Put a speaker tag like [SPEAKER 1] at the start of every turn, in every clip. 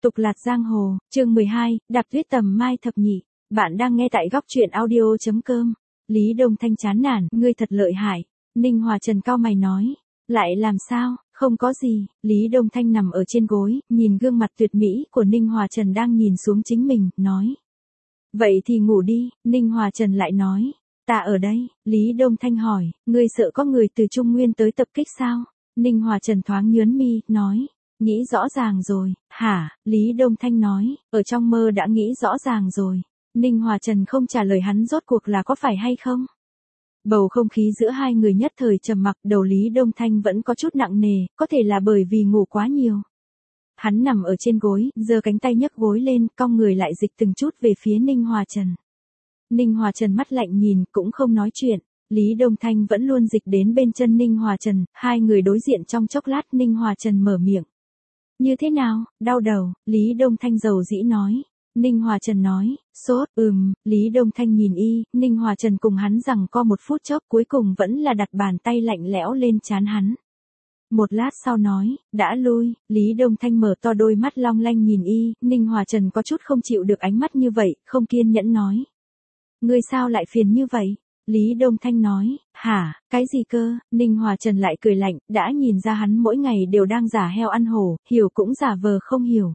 [SPEAKER 1] Tục lạt giang hồ, chương 12, đạp tuyết tầm mai thập nhị. Bạn đang nghe tại góc truyện audio.com. Lý Đông Thanh chán nản, ngươi thật lợi hại. Ninh Hòa Trần cau mày nói. Lại làm sao, không có gì. Lý Đông Thanh nằm ở trên gối, nhìn gương mặt tuyệt mỹ của Ninh Hòa Trần đang nhìn xuống chính mình, nói. Vậy thì ngủ đi, Ninh Hòa Trần lại nói. Ta ở đây, Lý Đông Thanh hỏi, ngươi sợ có người từ Trung Nguyên tới tập kích sao? Ninh Hòa Trần thoáng nhướng mi, nói. Nghĩ rõ ràng rồi, hả? Lý Đông Thanh nói, ở trong mơ đã nghĩ rõ ràng rồi. Ninh Hòa Trần không trả lời hắn rốt cuộc là có phải hay không? Bầu không khí giữa hai người nhất thời trầm mặc, đầu Lý Đông Thanh vẫn có chút nặng nề, có thể là bởi vì ngủ quá nhiều. Hắn nằm ở trên gối, giơ cánh tay nhấc gối lên, cong người lại dịch từng chút về phía Ninh Hòa Trần. Ninh Hòa Trần mắt lạnh nhìn, cũng không nói chuyện. Lý Đông Thanh vẫn luôn dịch đến bên chân Ninh Hòa Trần, hai người đối diện trong chốc lát. Ninh Hòa Trần mở miệng. Như thế nào, đau đầu, Lý Đông Thanh dầu dĩ nói. Ninh Hòa Trần nói, sốt, Lý Đông Thanh nhìn y, Ninh Hòa Trần cùng hắn giằng co một phút chốc, cuối cùng vẫn là đặt bàn tay lạnh lẽo lên trán hắn. Một lát sau nói, đã lui, Lý Đông Thanh mở to đôi mắt long lanh nhìn y, Ninh Hòa Trần có chút không chịu được ánh mắt như vậy, không kiên nhẫn nói. Ngươi sao lại phiền như vậy? Lý Đông Thanh nói, hả, cái gì cơ? Ninh Hòa Trần lại cười lạnh, đã nhìn ra hắn mỗi ngày đều đang giả heo ăn hổ, hiểu cũng giả vờ không hiểu.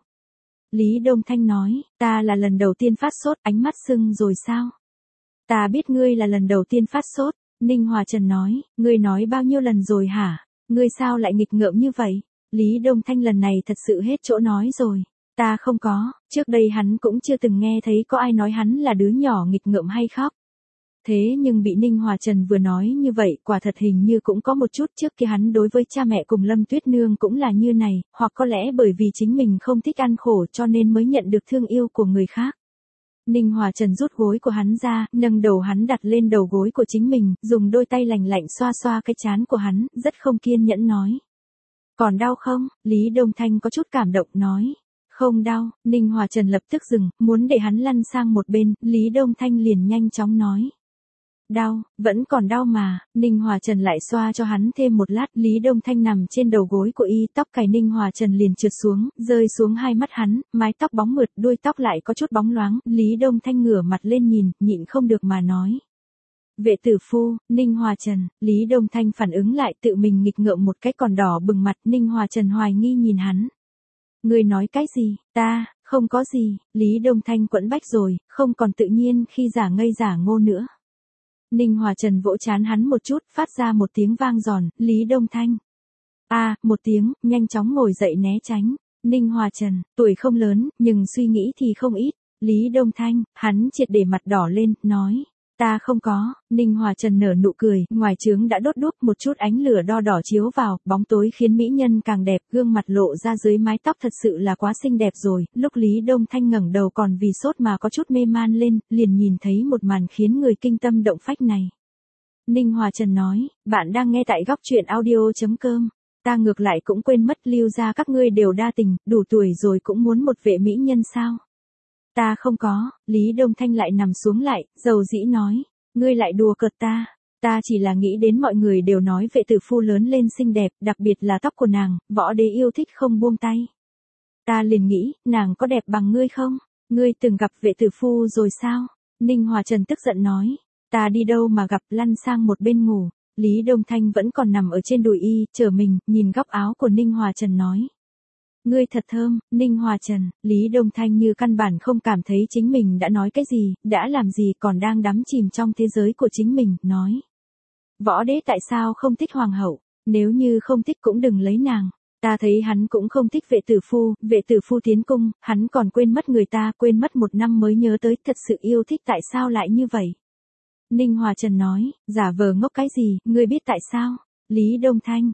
[SPEAKER 1] Lý Đông Thanh nói, ta là lần đầu tiên phát sốt, ánh mắt sưng rồi sao? Ta biết ngươi là lần đầu tiên phát sốt. Ninh Hòa Trần nói, ngươi nói bao nhiêu lần rồi hả? Ngươi sao lại nghịch ngợm như vậy? Lý Đông Thanh lần này thật sự hết chỗ nói rồi. Ta không có, trước đây hắn cũng chưa từng nghe thấy có ai nói hắn là đứa nhỏ nghịch ngợm hay khóc. Thế nhưng bị Ninh Hòa Trần vừa nói như vậy, quả thật hình như cũng có một chút. Trước kia hắn đối với cha mẹ cùng Lâm Tuyết Nương cũng là như này, hoặc có lẽ bởi vì chính mình không thích ăn khổ cho nên mới nhận được thương yêu của người khác. Ninh Hòa Trần rút gối của hắn ra, nâng đầu hắn đặt lên đầu gối của chính mình, dùng đôi tay lành lạnh xoa xoa cái trán của hắn, rất không kiên nhẫn nói. Còn đau không? Lý Đông Thanh có chút cảm động nói. Không đau. Ninh Hòa Trần lập tức dừng, muốn để hắn lăn sang một bên, Lý Đông Thanh liền nhanh chóng nói. Đau, vẫn còn đau mà. Ninh Hòa Trần lại xoa cho hắn thêm một lát. Lý Đông Thanh nằm trên đầu gối của y, tóc cài Ninh Hòa Trần liền trượt xuống, rơi xuống hai mắt hắn, mái tóc bóng mượt, đuôi tóc lại có chút bóng loáng. Lý Đông Thanh ngửa mặt lên nhìn, nhịn không được mà nói. Vệ tử phu, Ninh Hòa Trần. Lý Đông Thanh phản ứng lại, tự mình nghịch ngợm một cái còn đỏ bừng mặt. Ninh Hòa Trần hoài nghi nhìn hắn. Ngươi nói cái gì? Ta, không có gì. Lý Đông Thanh quẫn bách rồi, không còn tự nhiên khi giả ngây giả ngô nữa. Ninh Hòa Trần vỗ trán hắn một chút, phát ra một tiếng vang giòn. Lý Đông Thanh. Một tiếng, nhanh chóng ngồi dậy né tránh. Ninh Hòa Trần, tuổi không lớn, nhưng suy nghĩ thì không ít. Lý Đông Thanh, hắn triệt để mặt đỏ lên, nói. Ta không có. Ninh Hòa Trần nở nụ cười, ngoài trướng đã đốt đuốc, một chút ánh lửa đo đỏ chiếu vào, bóng tối khiến mỹ nhân càng đẹp, gương mặt lộ ra dưới mái tóc thật sự là quá xinh đẹp rồi. Lúc Lý Đông Thanh ngẩng đầu còn vì sốt mà có chút mê man lên, liền nhìn thấy một màn khiến người kinh tâm động phách này. Ninh Hòa Trần nói, bạn đang nghe tại góc truyện audio.com. Ta ngược lại cũng quên mất, Lưu gia các ngươi đều đa tình, đủ tuổi rồi cũng muốn một vệ mỹ nhân sao? Ta không có. Lý Đông Thanh lại nằm xuống lại, dầu dĩ nói. Ngươi lại đùa cợt ta. Ta chỉ là nghĩ đến mọi người đều nói vệ tử phu lớn lên xinh đẹp, đặc biệt là tóc của nàng, võ đế yêu thích không buông tay. Ta liền nghĩ, nàng có đẹp bằng ngươi không? Ngươi từng gặp vệ tử phu rồi sao? Ninh Hòa Trần tức giận nói. Ta đi đâu mà gặp, lăn sang một bên ngủ. Lý Đông Thanh vẫn còn nằm ở trên đùi y, trở mình, nhìn góc áo của Ninh Hòa Trần nói. Ngươi thật thơm. Ninh Hòa Trần. Lý Đông Thanh như căn bản không cảm thấy chính mình đã nói cái gì, đã làm gì, còn đang đắm chìm trong thế giới của chính mình, nói. Võ đế tại sao không thích hoàng hậu? Nếu như không thích cũng đừng lấy nàng. Ta thấy hắn cũng không thích vệ tử phu tiến cung, hắn còn quên mất người ta, quên mất một năm mới nhớ tới, thật sự yêu thích, tại sao lại như vậy? Ninh Hòa Trần nói, giả vờ ngốc cái gì, ngươi biết tại sao? Lý Đông Thanh,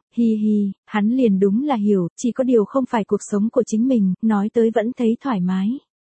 [SPEAKER 1] hắn liền đúng là hiểu, chỉ có điều không phải cuộc sống của chính mình, nói tới vẫn thấy thoải mái.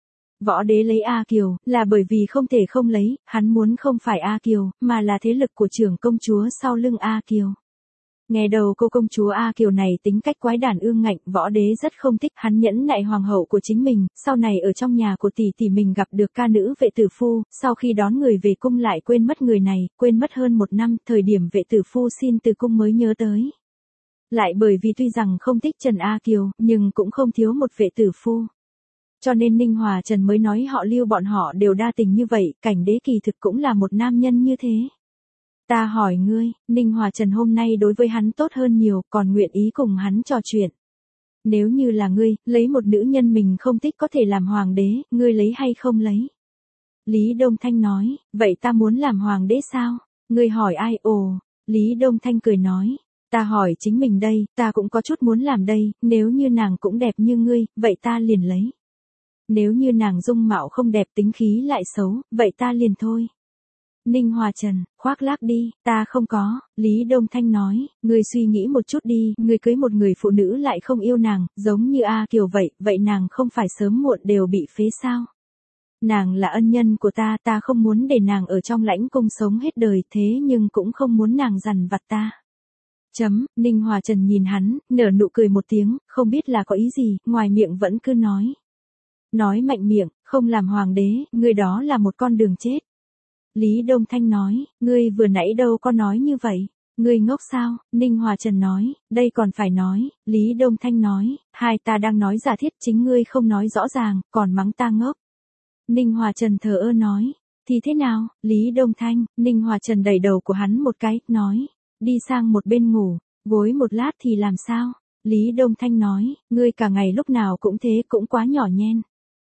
[SPEAKER 1] Võ đế lấy A Kiều, là bởi vì không thể không lấy, hắn muốn không phải A Kiều, mà là thế lực của trưởng công chúa sau lưng A Kiều. Nghe đầu cô công chúa A Kiều này tính cách quái đản ương ngạnh, võ đế rất không thích, hắn nhẫn nại hoàng hậu của chính mình, sau này ở trong nhà của tỷ tỷ mình gặp được ca nữ vệ tử phu, sau khi đón người về cung lại quên mất người này, quên mất hơn một năm, thời điểm vệ tử phu xin từ cung mới nhớ tới. Lại bởi vì tuy rằng không thích Trần A Kiều, nhưng cũng không thiếu một vệ tử phu. Cho nên Ninh Hòa Trần mới nói họ Lưu bọn họ đều đa tình như vậy, cảnh đế kỳ thực cũng là một nam nhân như thế. Ta hỏi ngươi, Ninh Hòa Trần hôm nay đối với hắn tốt hơn nhiều, còn nguyện ý cùng hắn trò chuyện. Nếu như là ngươi, lấy một nữ nhân mình không thích có thể làm hoàng đế, ngươi lấy hay không lấy? Lý Đông Thanh nói, vậy ta muốn làm hoàng đế sao? Ngươi hỏi ai? Ồ, Lý Đông Thanh cười nói, ta hỏi chính mình đây, ta cũng có chút muốn làm đây, nếu như nàng cũng đẹp như ngươi, vậy ta liền lấy. Nếu như nàng dung mạo không đẹp tính khí lại xấu, vậy ta liền thôi. Ninh Hòa Trần, khoác lác đi, ta không có, Lý Đông Thanh nói, ngươi suy nghĩ một chút đi, ngươi cưới một người phụ nữ lại không yêu nàng, giống như A Kiều vậy nàng không phải sớm muộn đều bị phế sao? Nàng là ân nhân của ta, ta không muốn để nàng ở trong lãnh cung sống hết đời thế nhưng cũng không muốn nàng dằn vặt ta. Ninh Hòa Trần nhìn hắn, nở nụ cười một tiếng, không biết là có ý gì, ngoài miệng vẫn cứ nói. Nói mạnh miệng, không làm hoàng đế, ngươi đó là một con đường chết. Lý Đông Thanh nói, ngươi vừa nãy đâu có nói như vậy, ngươi ngốc sao? Ninh Hòa Trần nói, đây còn phải nói, Lý Đông Thanh nói, hai ta đang nói giả thiết chính ngươi không nói rõ ràng, còn mắng ta ngốc. Ninh Hòa Trần thờ ơ nói, thì thế nào? Lý Đông Thanh, Ninh Hòa Trần đẩy đầu của hắn một cái, nói, đi sang một bên ngủ, gối một lát thì làm sao? Lý Đông Thanh nói, ngươi cả ngày lúc nào cũng thế cũng quá nhỏ nhen.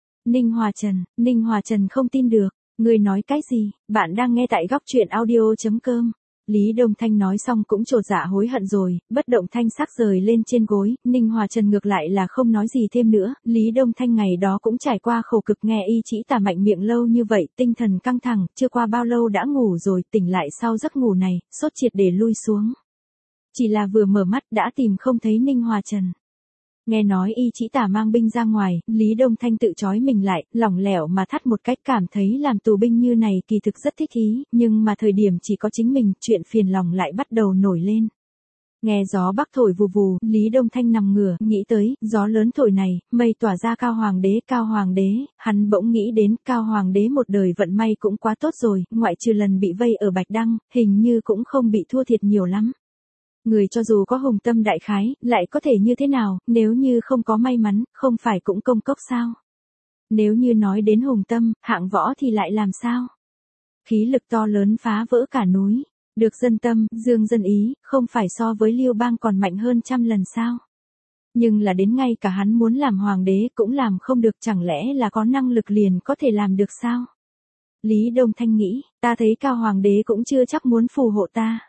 [SPEAKER 1] Ninh Hòa Trần không tin được, ngươi nói cái gì? Bạn đang nghe tại góc truyện audio.com. Lý Đông Thanh nói xong cũng trột dạ hối hận rồi, bất động thanh sắc rời lên trên gối, Ninh Hòa Trần ngược lại là không nói gì thêm nữa, Lý Đông Thanh ngày đó cũng trải qua khổ cực nghe y chỉ tà mạnh miệng lâu như vậy, tinh thần căng thẳng, chưa qua bao lâu đã ngủ rồi, tỉnh lại sau giấc ngủ này, sốt triệt để lui xuống. Chỉ là vừa mở mắt đã tìm không thấy Ninh Hòa Trần. Nghe nói y chỉ tà mang binh ra ngoài, Lý Đông Thanh tự trói mình lại, lỏng lẻo mà thắt một cách cảm thấy làm tù binh như này kỳ thực rất thích ý, nhưng mà thời điểm chỉ có chính mình, chuyện phiền lòng lại bắt đầu nổi lên. Nghe gió bắc thổi vù vù, Lý Đông Thanh nằm ngửa, nghĩ tới, gió lớn thổi này, mây tỏa ra Cao Hoàng đế, hắn bỗng nghĩ đến Cao Hoàng đế một đời vận may cũng quá tốt rồi, ngoại trừ lần bị vây ở Bạch Đăng, hình như cũng không bị thua thiệt nhiều lắm. Người cho dù có hùng tâm đại khái, lại có thể như thế nào, nếu như không có may mắn, không phải cũng công cốc sao? Nếu như nói đến hùng tâm, hạng võ thì lại làm sao? Khí lực to lớn phá vỡ cả núi, được dân tâm, dương dân ý, không phải so với Liêu Bang còn mạnh hơn trăm lần sao? Nhưng là đến ngay cả hắn muốn làm hoàng đế cũng làm không được, chẳng lẽ là có năng lực liền có thể làm được sao? Lý Đông Thanh nghĩ, ta thấy Cao Hoàng đế cũng chưa chắc muốn phù hộ ta.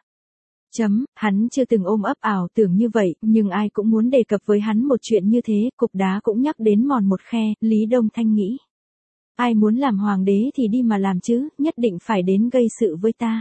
[SPEAKER 1] Hắn chưa từng ôm ấp ảo tưởng như vậy, nhưng ai cũng muốn đề cập với hắn một chuyện như thế, cục đá cũng nhắc đến mòn một khe, Lý Đông Thanh nghĩ. Ai muốn làm hoàng đế thì đi mà làm chứ, nhất định phải đến gây sự với ta.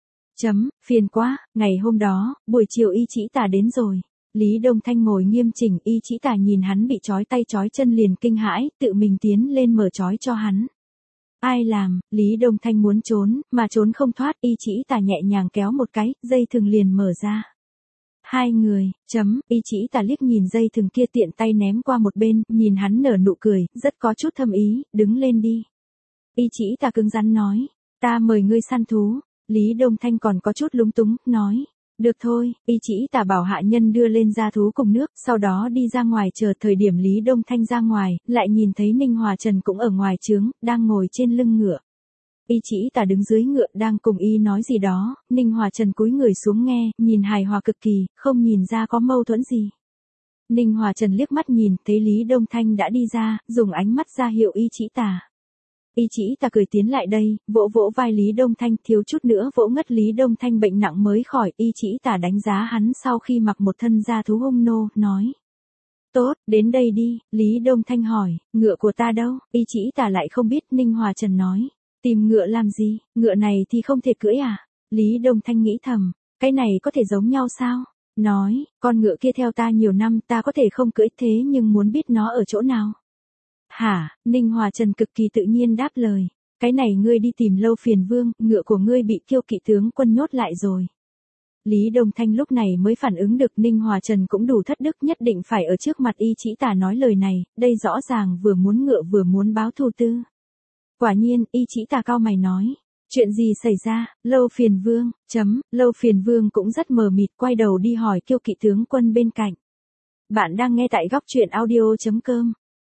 [SPEAKER 1] Phiền quá, ngày hôm đó, buổi chiều y chỉ tà đến rồi. Lý Đông Thanh ngồi nghiêm chỉnh, y chỉ tà nhìn hắn bị trói tay trói chân liền kinh hãi, tự mình tiến lên mở trói cho hắn. Ai làm? Lý Đông Thanh muốn trốn, mà trốn không thoát, y chỉ tà nhẹ nhàng kéo một cái, dây thừng liền mở ra. Hai người, y chỉ tà liếc nhìn dây thừng kia tiện tay ném qua một bên, nhìn hắn nở nụ cười, rất có chút thâm ý, đứng lên đi. Y chỉ tà cứng rắn nói, ta mời ngươi săn thú. Lý Đông Thanh còn có chút lúng túng, nói. Được thôi, y chỉ tà bảo hạ nhân đưa lên ra thú cùng nước, sau đó đi ra ngoài chờ thời điểm Lý Đông Thanh ra ngoài, lại nhìn thấy Ninh Hòa Trần cũng ở ngoài trướng, đang ngồi trên lưng ngựa. Y chỉ tà đứng dưới ngựa đang cùng y nói gì đó, Ninh Hòa Trần cúi người xuống nghe, nhìn hài hòa cực kỳ, không nhìn ra có mâu thuẫn gì. Ninh Hòa Trần liếc mắt nhìn, thấy Lý Đông Thanh đã đi ra, dùng ánh mắt ra hiệu y chỉ tà. Y chỉ tà cười tiến lại đây, vỗ vỗ vai Lý Đông Thanh, thiếu chút nữa vỗ ngất Lý Đông Thanh bệnh nặng mới khỏi, y chỉ tà đánh giá hắn sau khi mặc một thân da thú hung nô, nói. Tốt, đến đây đi, Lý Đông Thanh hỏi, ngựa của ta đâu? Y chỉ tà lại không biết, Ninh Hòa Trần nói. Tìm ngựa làm gì, ngựa này thì không thể cưỡi à? Lý Đông Thanh nghĩ thầm, cái này có thể giống nhau sao? Nói, con ngựa kia theo ta nhiều năm ta có thể không cưỡi thế nhưng muốn biết nó ở chỗ nào? Hả, Ninh Hòa Trần cực kỳ tự nhiên đáp lời. Cái này ngươi đi tìm Lâu Phiền Vương, ngựa của ngươi bị Kiêu Kỵ tướng quân nhốt lại rồi. Lý Đông Thanh lúc này mới phản ứng được Ninh Hòa Trần cũng đủ thất đức nhất định phải ở trước mặt y chỉ tà nói lời này, đây rõ ràng vừa muốn ngựa vừa muốn báo thù tư. Quả nhiên, y chỉ tà cao mày nói. Chuyện gì xảy ra, Lâu Phiền Vương, Lâu Phiền Vương cũng rất mờ mịt quay đầu đi hỏi Kiêu Kỵ tướng quân bên cạnh. Bạn đang nghe tại góc truyện audio.com.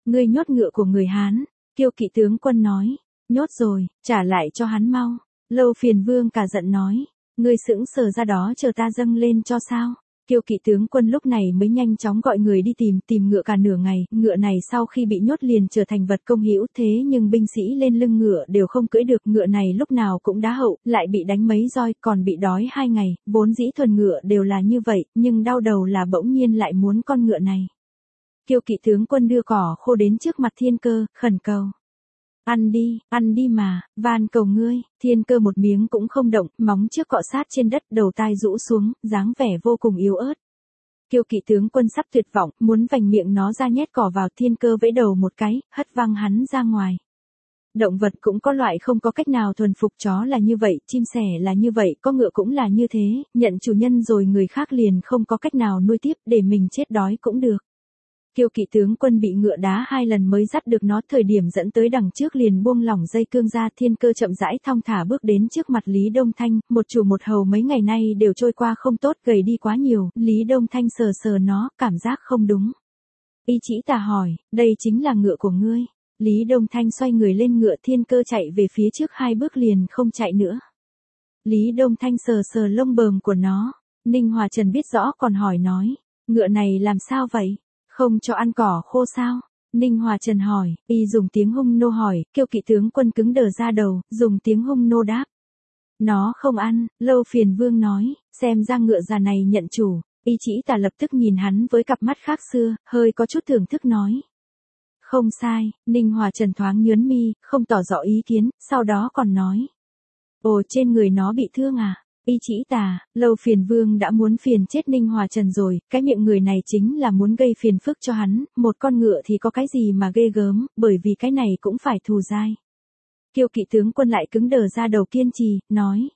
[SPEAKER 1] Ngươi nhốt ngựa của người Hán, Kiêu Kỵ tướng quân nói. Nhốt rồi, trả lại cho hắn mau. Lâu Phiền Vương cả giận nói. Ngươi sững sờ ra đó chờ ta dâng lên cho sao? Kiêu Kỵ tướng quân lúc này mới nhanh chóng gọi người đi tìm ngựa cả nửa ngày, ngựa này sau khi bị nhốt liền trở thành vật công hữu, thế nhưng binh sĩ lên lưng ngựa đều không cưỡi được, ngựa này lúc nào cũng đá hậu, lại bị đánh mấy roi, còn bị đói 2 ngày, vốn dĩ thuần ngựa đều là như vậy, nhưng đau đầu là bỗng nhiên lại muốn con ngựa này. Kiêu Kỵ tướng quân đưa cỏ khô đến trước mặt Thiên Cơ, khẩn cầu. Ăn đi mà, van cầu ngươi. Thiên Cơ một miếng cũng không động, móng trước cọ sát trên đất, đầu tai rũ xuống, dáng vẻ vô cùng yếu ớt. Kiêu Kỵ tướng quân sắp tuyệt vọng, muốn vành miệng nó ra nhét cỏ vào, Thiên Cơ vẫy đầu một cái, hất văng hắn ra ngoài. Động vật cũng có loại không có cách nào thuần phục, chó là như vậy, chim sẻ là như vậy, có ngựa cũng là như thế, nhận chủ nhân rồi người khác liền không có cách nào nuôi tiếp, để mình chết đói cũng được. Kiêu Kỵ tướng quân bị ngựa đá 2 lần mới dắt được nó, thời điểm dẫn tới đằng trước liền buông lỏng dây cương ra, Thiên Cơ chậm rãi thong thả bước đến trước mặt Lý Đông Thanh, một chủ một hầu mấy ngày nay đều trôi qua không tốt, gầy đi quá nhiều, Lý Đông Thanh sờ sờ nó, cảm giác không đúng. Y Chỉ Tà hỏi, đây chính là ngựa của ngươi. Lý Đông Thanh xoay người lên ngựa, Thiên Cơ chạy về phía trước 2 bước liền không chạy nữa. Lý Đông Thanh sờ sờ lông bờm của nó, Ninh Hòa Trần biết rõ còn hỏi nói, ngựa này làm sao vậy? Không cho ăn cỏ khô sao? Ninh Hòa Trần hỏi, y dùng tiếng hung nô hỏi, Kiêu Kỵ tướng quân cứng đờ ra đầu, dùng tiếng hung nô đáp. Nó không ăn, Lâu Phiền Vương nói, xem ra ngựa già này nhận chủ. Y Chỉ Tà lập tức nhìn hắn với cặp mắt khác xưa, hơi có chút thưởng thức nói. Không sai, Ninh Hòa Trần thoáng nhớn mi, không tỏ rõ ý kiến, sau đó còn nói. Ồ, trên người nó bị thương à? Y Chỉ Tà, Lâu Phiền Vương đã muốn phiền chết Ninh Hòa Trần rồi, cái miệng người này chính là muốn gây phiền phức cho hắn, một con ngựa thì có cái gì mà ghê gớm, bởi vì cái này cũng phải thù dai. Kiêu Kỵ tướng quân lại cứng đờ ra đầu, kiên trì, nói.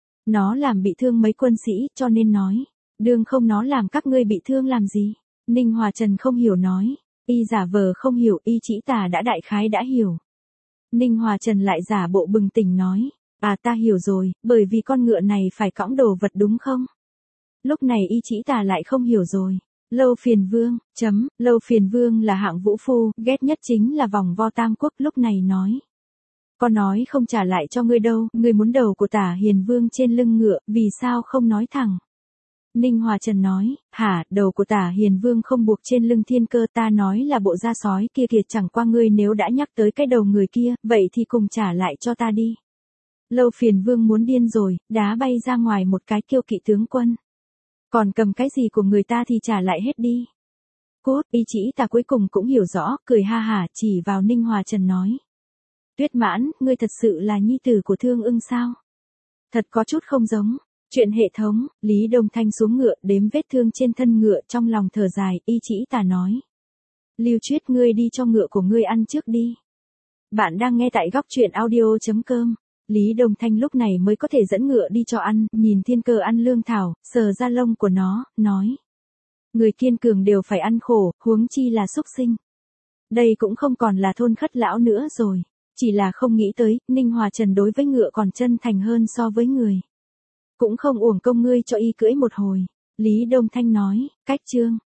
[SPEAKER 1] Nó làm bị thương mấy quân sĩ, cho nên nói. Đương không nó làm các ngươi bị thương làm gì? Ninh Hòa Trần không hiểu nói. Y giả vờ không hiểu, Y Chỉ Tà đã đại khái đã hiểu. Ninh Hòa Trần lại giả bộ bừng tỉnh nói. À, ta hiểu rồi, bởi vì con ngựa này phải cõng đồ vật đúng không? Lúc này Y Chỉ Tà lại không hiểu rồi. Lâu Phiền Vương, Lâu Phiền Vương là hạng vũ phu, ghét nhất chính là vòng vo tam quốc, lúc này nói. Con nói không trả lại cho ngươi đâu, ngươi muốn đầu của Tả Hiền Vương trên lưng ngựa, vì sao không nói thẳng? Ninh Hòa Trần nói, hả, đầu của Tả Hiền Vương không buộc trên lưng Thiên Cơ, ta nói là bộ da sói kia kìa, chẳng qua ngươi nếu đã nhắc tới cái đầu người kia, vậy thì cùng trả lại cho ta đi. Lâu Phiền Vương muốn điên rồi, đá bay ra ngoài một cái, Kiêu Kỵ tướng quân. Còn cầm cái gì của người ta thì trả lại hết đi. Cốt, Y Chỉ Tà cuối cùng cũng hiểu rõ, cười ha hả chỉ vào Ninh Hòa Trần nói. Tuyết Mãn, ngươi thật sự là nhi tử của Thương Ưng sao? Thật có chút không giống. Chuyện hệ thống, Lý Đông Thanh xuống ngựa, đếm vết thương trên thân ngựa, trong lòng thở dài, Y Chỉ Tà nói. Lưu Chuyết, ngươi đi cho ngựa của ngươi ăn trước đi. Bạn đang nghe tại góc truyện audio.com. Lý Đông Thanh lúc này mới có thể dẫn ngựa đi cho ăn, nhìn Thiên Cơ ăn lương thảo, sờ ra lông của nó, nói. Người kiên cường đều phải ăn khổ, huống chi là súc sinh. Đây cũng không còn là thôn khất lão nữa rồi. Chỉ là không nghĩ tới, Ninh Hòa Trần đối với ngựa còn chân thành hơn so với người. Cũng không uổng công ngươi cho y cưỡi một hồi. Lý Đông Thanh nói, cách chương.